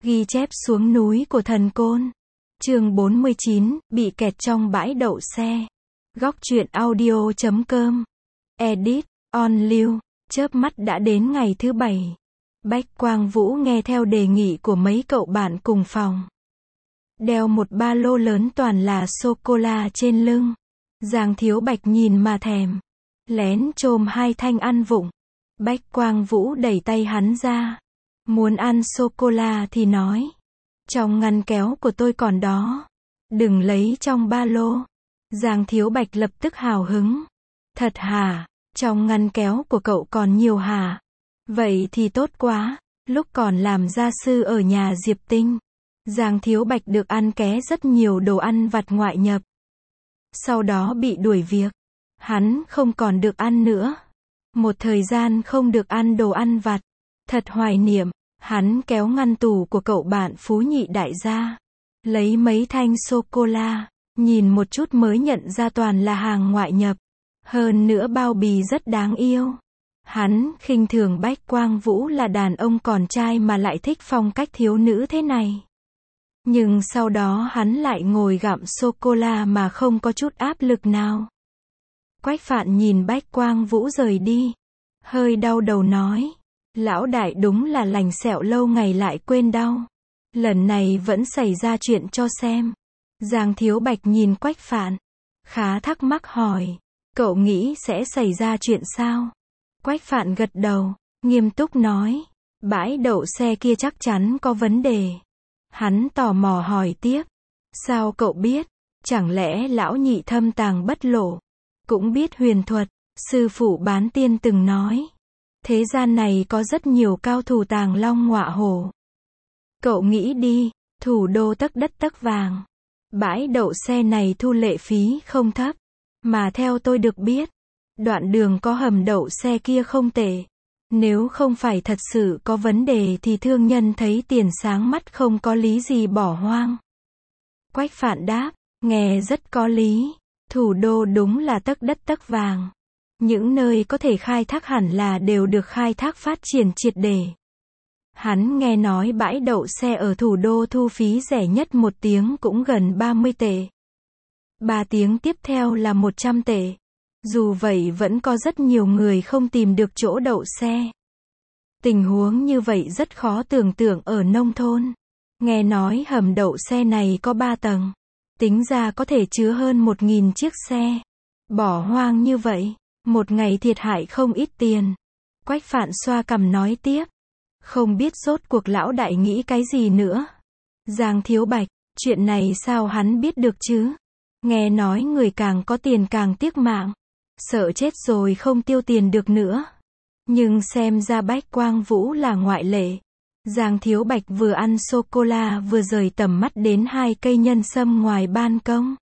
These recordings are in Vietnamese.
Ghi chép xuống núi của thần Côn. Chương 49, bị kẹt trong bãi đậu xe. Góc truyện audio.com. Edit, on lưu. Chớp mắt đã đến ngày thứ 7. Bách Quang Vũ nghe theo đề nghị của mấy cậu bạn cùng phòng. Đeo một ba lô lớn toàn là sô-cô-la trên lưng. Giang Thiếu Bạch nhìn mà thèm. Lén chôm 2 thanh ăn vụng. Bách Quang Vũ đẩy tay hắn ra. Muốn ăn sô-cô-la thì nói. Trong ngăn kéo của tôi còn đó. Đừng lấy trong ba lô. Giang Thiếu Bạch lập tức hào hứng. Thật hả? Trong ngăn kéo của cậu còn nhiều hả? Vậy thì tốt quá. Lúc còn làm gia sư ở nhà Diệp Tinh, Giang Thiếu Bạch được ăn ké rất nhiều đồ ăn vặt ngoại nhập. Sau đó bị đuổi việc. Hắn không còn được ăn nữa. Một thời gian không được ăn đồ ăn vặt. Thật hoài niệm. Hắn kéo ngăn tủ của cậu bạn Phú Nhị Đại ra. Lấy mấy thanh sô-cô-la. Nhìn một chút mới nhận ra toàn là hàng ngoại nhập. Hơn nữa bao bì rất đáng yêu. Hắn khinh thường Bách Quang Vũ là đàn ông còn trai mà lại thích phong cách thiếu nữ thế này. Nhưng sau đó hắn lại ngồi gặm sô-cô-la mà không có chút áp lực nào. Quách Phạn nhìn Bách Quang Vũ rời đi. Hơi đau đầu nói. Lão đại đúng là lành sẹo lâu ngày lại quên đau. Lần này vẫn xảy ra chuyện cho xem. Giang Thiếu Bạch nhìn Quách Phạn. Khá thắc mắc hỏi. Cậu nghĩ sẽ xảy ra chuyện sao? Quách Phạn gật đầu. Nghiêm túc nói. Bãi đậu xe kia chắc chắn có vấn đề. Hắn tò mò hỏi tiếp. Sao cậu biết? Chẳng lẽ lão nhị thâm tàng bất lộ? Cũng biết huyền thuật. Sư phụ Bán Tiên từng nói. Thế gian này có rất nhiều cao thủ tàng long ngọa hổ. Cậu nghĩ đi, thủ đô tấc đất tấc vàng. Bãi đậu xe này thu lệ phí không thấp. Mà theo tôi được biết, đoạn đường có hầm đậu xe kia không tệ. Nếu không phải thật sự có vấn đề thì thương nhân thấy tiền sáng mắt không có lý gì bỏ hoang. Quách Phạn đáp, nghe rất có lý. Thủ đô đúng là tấc đất tấc vàng. Những nơi có thể khai thác hẳn là đều được khai thác phát triển triệt để. Hắn nghe nói bãi đậu xe ở thủ đô thu phí rẻ nhất 1 tiếng cũng gần 30 tệ. 3 tiếng tiếp theo là 100 tệ. Dù vậy vẫn có rất nhiều người không tìm được chỗ đậu xe. Tình huống như vậy rất khó tưởng tượng ở nông thôn. Nghe nói hầm đậu xe này có 3 tầng. Tính ra có thể chứa hơn 1.000 chiếc xe. Bỏ hoang như vậy. Một ngày thiệt hại không ít tiền. Quách Phạn xoa cằm nói tiếp. Không biết rốt cuộc lão đại nghĩ cái gì nữa. Giang Thiếu Bạch, chuyện này sao hắn biết được chứ? Nghe nói người càng có tiền càng tiếc mạng. Sợ chết rồi không tiêu tiền được nữa. Nhưng xem ra Bách Quang Vũ là ngoại lệ. Giang Thiếu Bạch vừa ăn sô-cô-la vừa rời tầm mắt đến 2 cây nhân sâm ngoài ban công.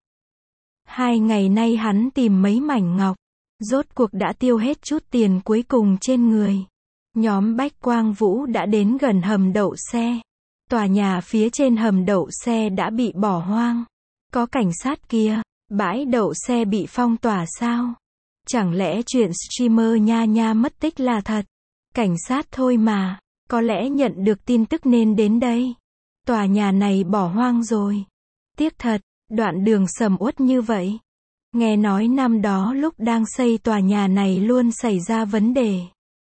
2 ngày nay hắn tìm mấy mảnh ngọc. Rốt cuộc đã tiêu hết chút tiền cuối cùng trên người. Nhóm Bách Quang Vũ đã đến gần hầm đậu xe. Tòa nhà phía trên hầm đậu xe đã bị bỏ hoang. Có cảnh sát kia. Bãi đậu xe bị phong tỏa sao? Chẳng lẽ chuyện streamer Nha Nha mất tích là thật? Cảnh sát thôi mà. Có lẽ nhận được tin tức nên đến đây. Tòa nhà này bỏ hoang rồi. Tiếc thật, đoạn đường sầm uất như vậy. Nghe nói năm đó lúc đang xây tòa nhà này luôn xảy ra vấn đề.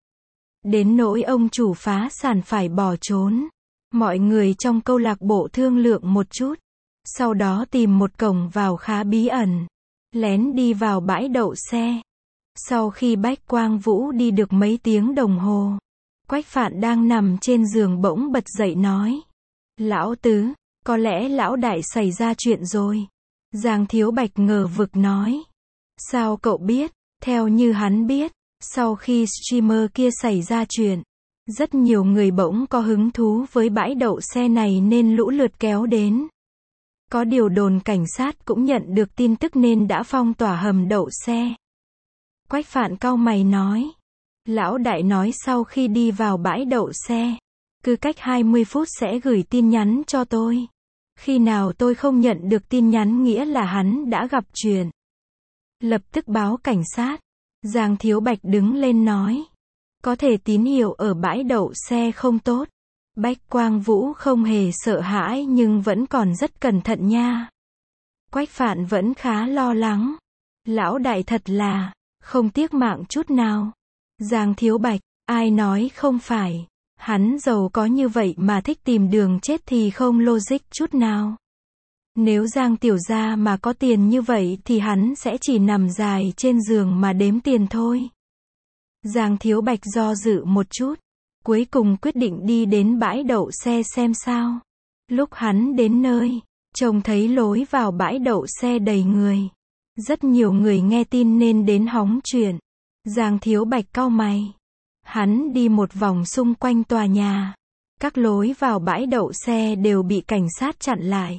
Đến nỗi ông chủ phá sản phải bỏ trốn. Mọi người trong câu lạc bộ thương lượng một chút. Sau đó tìm một cổng vào khá bí ẩn. Lén đi vào bãi đậu xe. Sau khi Bách Quang Vũ đi được mấy tiếng đồng hồ. Quách Phạn đang nằm trên giường bỗng bật dậy nói. Lão Tứ, có lẽ lão đại xảy ra chuyện rồi. Giang Thiếu Bạch ngờ vực nói. Sao cậu biết? Theo như hắn biết, sau khi streamer kia xảy ra chuyện, rất nhiều người bỗng có hứng thú với bãi đậu xe này nên lũ lượt kéo đến. Có điều đồn cảnh sát cũng nhận được tin tức nên đã phong tỏa hầm đậu xe. Quách Phạn cau mày nói. Lão đại nói sau khi đi vào bãi đậu xe, cứ cách 20 phút sẽ gửi tin nhắn cho tôi. Khi nào tôi không nhận được tin nhắn nghĩa là hắn đã gặp chuyện. Lập tức báo cảnh sát. Giang Thiếu Bạch đứng lên nói. Có thể tín hiệu ở bãi đậu xe không tốt. Bách Quang Vũ không hề sợ hãi nhưng vẫn còn rất cẩn thận nha. Quách Phạn vẫn khá lo lắng. Lão đại thật là không tiếc mạng chút nào. Giang Thiếu Bạch, ai nói không phải. Hắn giàu có như vậy mà thích tìm đường chết thì không logic chút nào. Nếu Giang tiểu gia mà có tiền như vậy thì hắn sẽ chỉ nằm dài trên giường mà đếm tiền thôi. Giang Thiếu Bạch do dự một chút, cuối cùng quyết định đi đến bãi đậu xe xem sao. Lúc hắn đến nơi, trông thấy lối vào bãi đậu xe đầy người. Rất nhiều người nghe tin nên đến hóng chuyện. Giang Thiếu Bạch cau mày. Hắn đi một vòng xung quanh tòa nhà. Các lối vào bãi đậu xe đều bị cảnh sát chặn lại.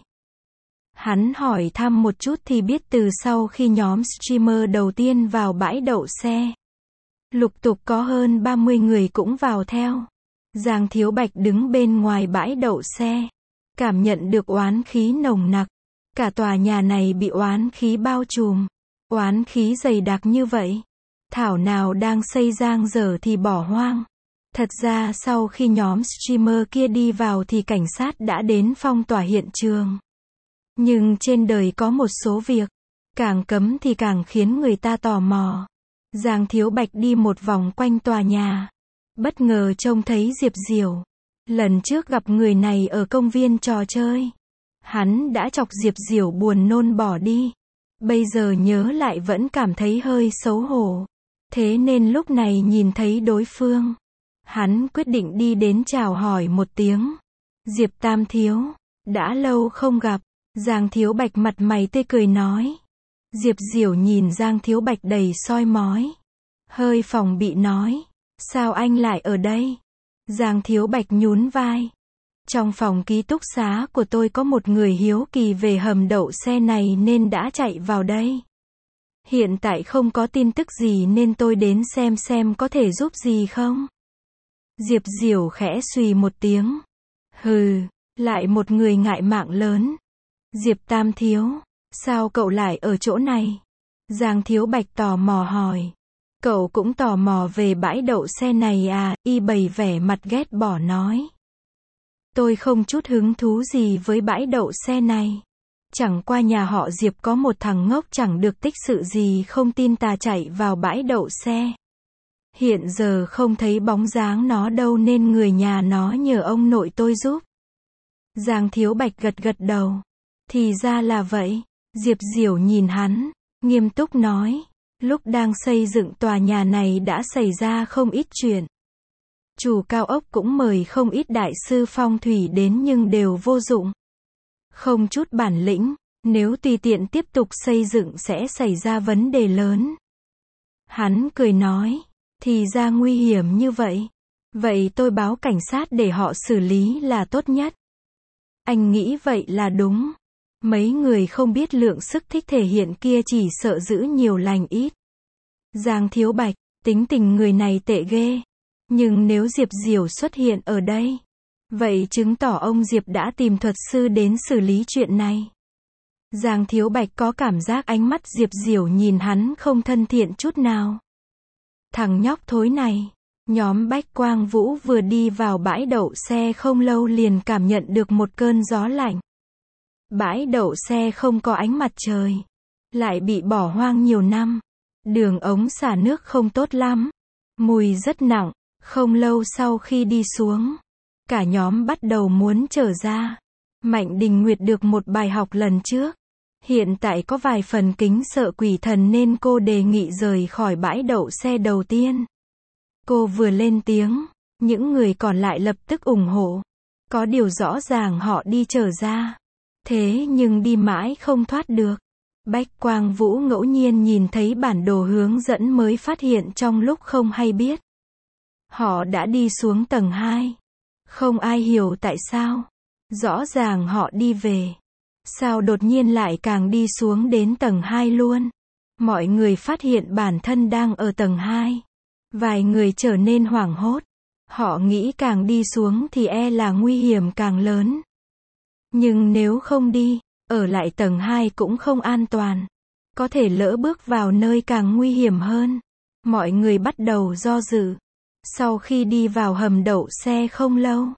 Hắn hỏi thăm một chút thì biết từ sau khi nhóm streamer đầu tiên vào bãi đậu xe, lục tục có hơn 30 người cũng vào theo. Giang Thiếu Bạch đứng bên ngoài bãi đậu xe, cảm nhận được oán khí nồng nặc. Cả tòa nhà này bị oán khí bao trùm. Oán khí dày đặc như vậy. Thảo nào đang xây dang dở thì bỏ hoang. Thật ra sau khi nhóm streamer kia đi vào thì cảnh sát đã đến phong tỏa hiện trường. Nhưng trên đời có một số việc, càng cấm thì càng khiến người ta tò mò. Giang Thiếu Bạch đi một vòng quanh tòa nhà. Bất ngờ trông thấy Diệp Diểu. Lần trước gặp người này ở công viên trò chơi. Hắn đã chọc Diệp Diểu buồn nôn bỏ đi. Bây giờ nhớ lại vẫn cảm thấy hơi xấu hổ. Thế nên lúc này nhìn thấy đối phương, hắn quyết định đi đến chào hỏi một tiếng. Diệp Tam Thiếu, đã lâu không gặp. Giang Thiếu Bạch mặt mày tươi cười nói. Diệp Diểu nhìn Giang Thiếu Bạch đầy soi mói. Hơi phòng bị nói. Sao anh lại ở đây? Giang Thiếu Bạch nhún vai. Trong phòng ký túc xá của tôi có một người hiếu kỳ về hầm đậu xe này nên đã chạy vào đây. Hiện tại không có tin tức gì nên tôi đến xem có thể giúp gì không? Diệp Diểu khẽ xùy một tiếng. Hừ, lại một người ngại mạng lớn. Diệp Tam Thiếu, sao cậu lại ở chỗ này? Giang Thiếu Bạch tò mò hỏi. Cậu cũng tò mò về bãi đậu xe này à? Y bày vẻ mặt ghét bỏ nói. Tôi không chút hứng thú gì với bãi đậu xe này. Chẳng qua nhà họ Diệp có một thằng ngốc chẳng được tích sự gì không tin tà chạy vào bãi đậu xe. Hiện giờ không thấy bóng dáng nó đâu nên người nhà nó nhờ ông nội tôi giúp. Giang Thiếu Bạch gật gật đầu. Thì ra là vậy. Diệp Diểu nhìn hắn, nghiêm túc nói. Lúc đang xây dựng tòa nhà này đã xảy ra không ít chuyện. Chủ cao ốc cũng mời không ít đại sư phong thủy đến nhưng đều vô dụng. Không chút bản lĩnh, nếu tùy tiện tiếp tục xây dựng sẽ xảy ra vấn đề lớn. Hắn cười nói, thì ra nguy hiểm như vậy. Vậy tôi báo cảnh sát để họ xử lý là tốt nhất. Anh nghĩ vậy là đúng. Mấy người không biết lượng sức thích thể hiện kia chỉ sợ giữ nhiều lành ít. Giang Thiếu Bạch, tính tình người này tệ ghê. Nhưng nếu Diệp Diểu xuất hiện ở đây, vậy chứng tỏ ông Diệp đã tìm thuật sư đến xử lý chuyện này. Giang Thiếu Bạch có cảm giác ánh mắt Diệp Diểu nhìn hắn không thân thiện chút nào. Thằng nhóc thối này. Nhóm Bách Quang Vũ vừa đi vào bãi đậu xe không lâu liền cảm nhận được một cơn gió lạnh. Bãi đậu xe không có ánh mặt trời, lại bị bỏ hoang nhiều năm. Đường ống xả nước không tốt lắm, mùi rất nặng. Không lâu sau khi đi xuống, cả nhóm bắt đầu muốn trở ra. Mạnh Đình Nguyệt được một bài học lần trước. Hiện tại có vài phần kính sợ quỷ thần nên cô đề nghị rời khỏi bãi đậu xe đầu tiên. Cô vừa lên tiếng, những người còn lại lập tức ủng hộ. Có điều rõ ràng họ đi trở ra. Thế nhưng đi mãi không thoát được. Bách Quang Vũ ngẫu nhiên nhìn thấy bản đồ hướng dẫn mới phát hiện trong lúc không hay biết. Họ đã đi xuống tầng 2. Không ai hiểu tại sao. Rõ ràng họ đi về. Sao đột nhiên lại càng đi xuống đến tầng 2 luôn. Mọi người phát hiện bản thân đang ở tầng 2. Vài người trở nên hoảng hốt. Họ nghĩ càng đi xuống thì là nguy hiểm càng lớn. Nhưng nếu không đi, ở lại tầng 2 cũng không an toàn. Có thể lỡ bước vào nơi càng nguy hiểm hơn. Mọi người bắt đầu do dự. Sau khi đi vào hầm đậu xe không lâu,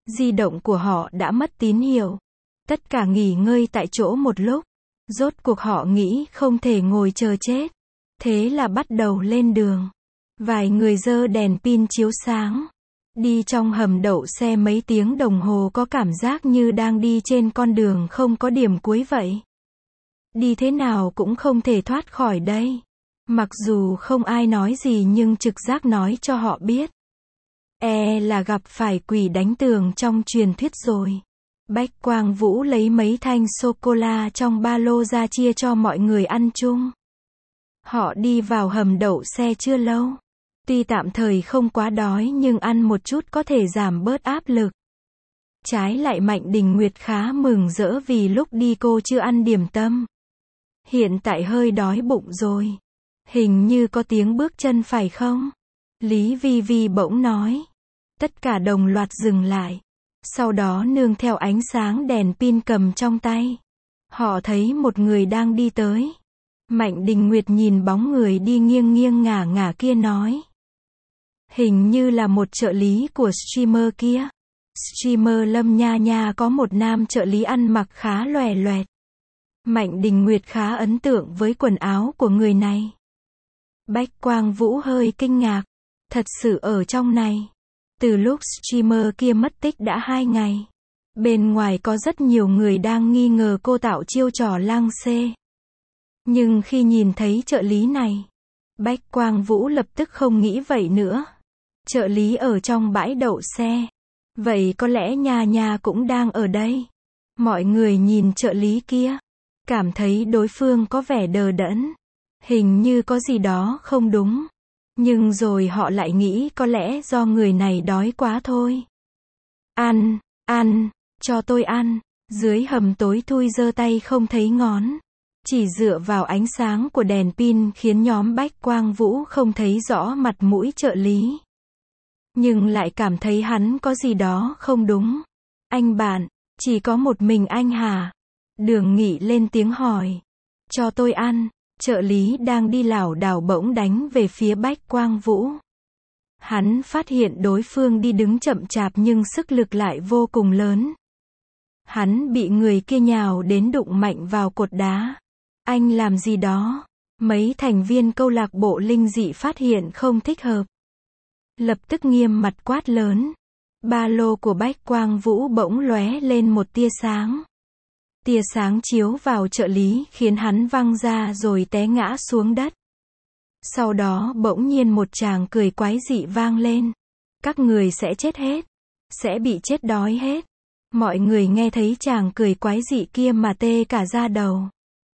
Di động của họ đã mất tín hiệu. Tất cả nghỉ ngơi tại chỗ một lúc. Rốt cuộc họ nghĩ không thể ngồi chờ chết. Thế là bắt đầu lên đường. Vài người giơ đèn pin chiếu sáng. Đi trong hầm đậu xe mấy tiếng đồng hồ có cảm giác như đang đi trên con đường không có điểm cuối vậy. Đi thế nào cũng không thể thoát khỏi đây. Mặc dù không ai nói gì nhưng trực giác nói cho họ biết. Là gặp phải quỷ đánh tường trong truyền thuyết rồi. Bách Quang Vũ lấy mấy thanh sô-cô-la trong ba lô ra chia cho mọi người ăn chung. Họ đi vào hầm đậu xe chưa lâu. Tuy tạm thời không quá đói nhưng ăn một chút có thể giảm bớt áp lực. Trái lại Mạnh Đình Nguyệt khá mừng rỡ vì lúc đi cô chưa ăn điểm tâm. Hiện tại hơi đói bụng rồi. Hình như có tiếng bước chân phải không? Lý Vi Vi bỗng nói. Tất cả đồng loạt dừng lại. Sau đó nương theo ánh sáng đèn pin cầm trong tay. Họ thấy một người đang đi tới. Mạnh Đình Nguyệt nhìn bóng người đi nghiêng nghiêng ngả ngả kia nói. Hình như là một trợ lý của streamer kia. Streamer Lâm Nha Nha có một nam trợ lý ăn mặc khá lòe loẹt. Mạnh Đình Nguyệt khá ấn tượng với quần áo của người này. Bách Quang Vũ hơi kinh ngạc. Thật sự ở trong này. Từ lúc streamer kia mất tích đã 2 ngày. Bên ngoài có rất nhiều người đang nghi ngờ cô tạo chiêu trò lang xê. Nhưng khi nhìn thấy trợ lý này, Bách Quang Vũ lập tức không nghĩ vậy nữa. Trợ lý ở trong bãi đậu xe. Vậy có lẽ Nha Nha cũng đang ở đây. Mọi người nhìn trợ lý kia. Cảm thấy đối phương có vẻ đờ đẫn. Hình như có gì đó không đúng. Nhưng rồi họ lại nghĩ có lẽ do người này đói quá thôi. Ăn, cho tôi ăn. Dưới hầm tối thui giơ tay không thấy ngón. Chỉ dựa vào ánh sáng của đèn pin khiến nhóm Bách Quang Vũ không thấy rõ mặt mũi trợ lý. Nhưng lại cảm thấy hắn có gì đó không đúng. Anh bạn, chỉ có một mình anh hả? Đường Nghị lên tiếng hỏi. Cho tôi ăn. Trợ lý đang đi lảo đảo bỗng đánh về phía Bách Quang Vũ. Hắn phát hiện đối phương đi đứng chậm chạp nhưng sức lực lại vô cùng lớn. Hắn bị người kia nhào đến đụng mạnh vào cột đá. Anh làm gì đó? Mấy thành viên câu lạc bộ linh dị phát hiện không thích hợp. Lập tức nghiêm mặt quát lớn. Ba lô của Bách Quang Vũ bỗng lóe lên một tia sáng. Tia sáng chiếu vào trợ lý khiến hắn văng ra rồi té ngã xuống đất. Sau đó bỗng nhiên một tràng cười quái dị vang lên. Các người sẽ chết hết. Sẽ bị chết đói hết. Mọi người nghe thấy tràng cười quái dị kia mà tê cả da đầu.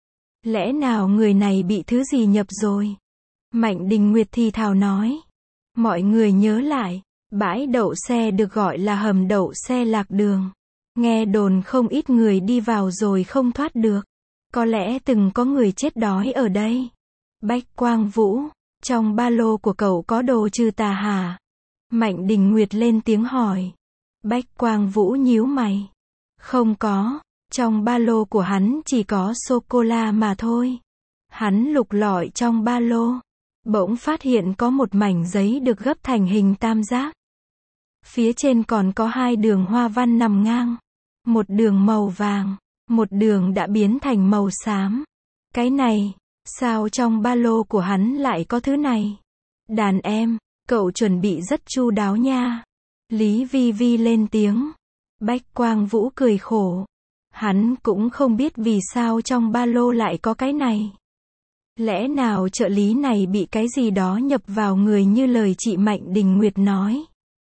Lẽ nào người này bị thứ gì nhập rồi? Mạnh Đình Nguyệt thì thào nói. Mọi người nhớ lại, bãi đậu xe được gọi là hầm đậu xe lạc đường. Nghe đồn không ít người đi vào rồi không thoát được. Có lẽ từng có người chết đói ở đây. Bách Quang Vũ, trong ba lô của cậu có đồ trừ tà hả? Mạnh Đình Nguyệt lên tiếng hỏi. Bách Quang Vũ nhíu mày. Không có, trong ba lô của hắn chỉ có sô-cô-la mà thôi. Hắn lục lọi trong ba lô. Bỗng phát hiện có một mảnh giấy được gấp thành hình tam giác. Phía trên còn có 2 đường hoa văn nằm ngang. Một đường màu vàng, một đường đã biến thành màu xám. Cái này, sao trong ba lô của hắn lại có thứ này? Đàn em, cậu chuẩn bị rất chu đáo nha. Lý Vi Vi lên tiếng. Bách Quang Vũ cười khổ. Hắn cũng không biết vì sao trong ba lô lại có cái này. Lẽ nào trợ lý này bị cái gì đó nhập vào người như lời chị Mạnh Đình Nguyệt nói.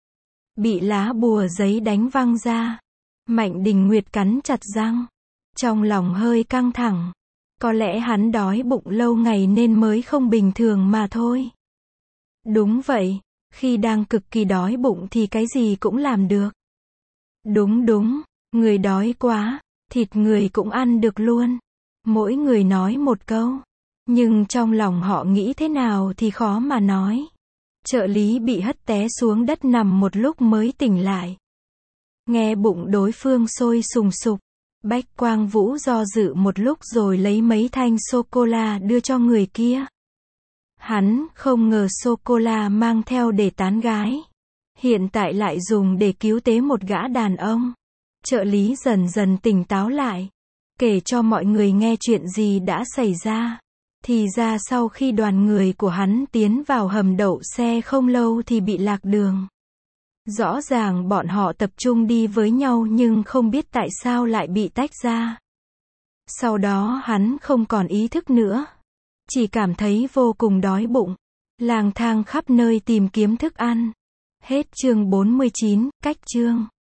Bị lá bùa giấy đánh văng ra. Mạnh Đình Nguyệt cắn chặt răng. Trong lòng hơi căng thẳng. Có lẽ hắn đói bụng lâu ngày nên mới không bình thường mà thôi. Đúng vậy, khi đang cực kỳ đói bụng thì cái gì cũng làm được. Đúng, người đói quá, thịt người cũng ăn được luôn. Mỗi người nói một câu. Nhưng trong lòng họ nghĩ thế nào thì khó mà nói. Trợ lý bị hất té xuống đất nằm một lúc mới tỉnh lại. Nghe bụng đối phương sôi sùng sục. Bách Quang Vũ do dự một lúc rồi lấy mấy thanh sô-cô-la đưa cho người kia. Hắn không ngờ sô-cô-la mang theo để tán gái. hiện tại lại dùng để cứu tế một gã đàn ông. Trợ lý dần dần tỉnh táo lại, kể cho mọi người nghe chuyện gì đã xảy ra. Thì ra sau khi đoàn người của hắn tiến vào hầm đậu xe không lâu thì bị lạc đường. Rõ ràng bọn họ tập trung đi với nhau nhưng không biết tại sao lại bị tách ra. Sau đó hắn không còn ý thức nữa, chỉ cảm thấy vô cùng đói bụng, lang thang khắp nơi tìm kiếm thức ăn. Hết chương 49, cách chương.